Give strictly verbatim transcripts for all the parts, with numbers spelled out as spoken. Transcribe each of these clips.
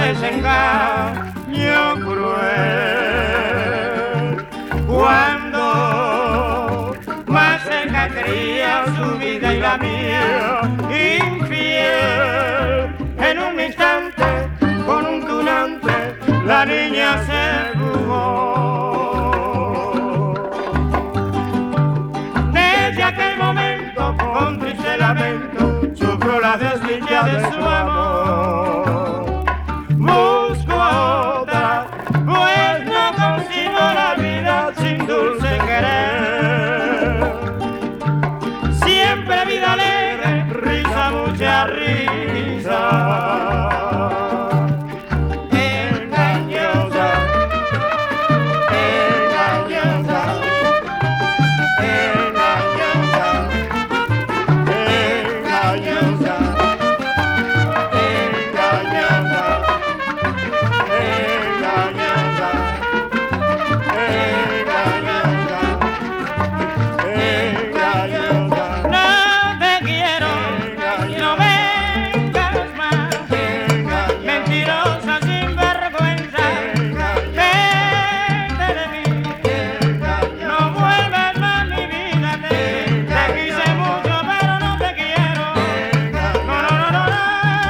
desengaño cruel. Cuando más cerca quería su vida y la mía, infiel, en un instante, con un tunante, la niña se fugó. Desde aquel momento, con triste lamento, sufro la desdicha de su amor. Busco a otra, pues no consigo la vida sin dulce querer. Siempre vida alegre, risa, mucha risa. Engañosa, engañosa, engañosa, engañosa, engañosa, engañosa, engañosa. No te quiero, no vengas más. Mentirosa, sinvergüenza, vete de mí. No vuelvas más mi vida, te, te quise mucho pero no te quiero. No, no, no, no, no.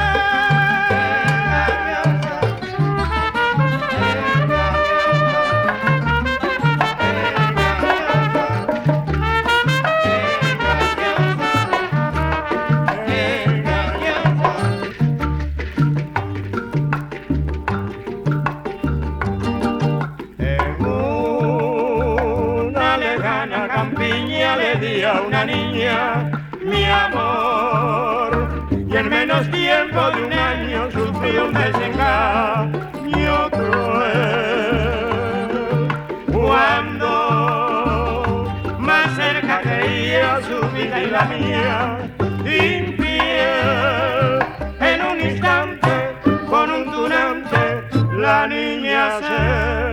En una lejana campiña le di a una niña mi amor, y en menos tiempo de un año sufrí un desengaño cruel. Cuando más cerca creía su vida y la mía, infiel, en un instante, con un tunante, la niña se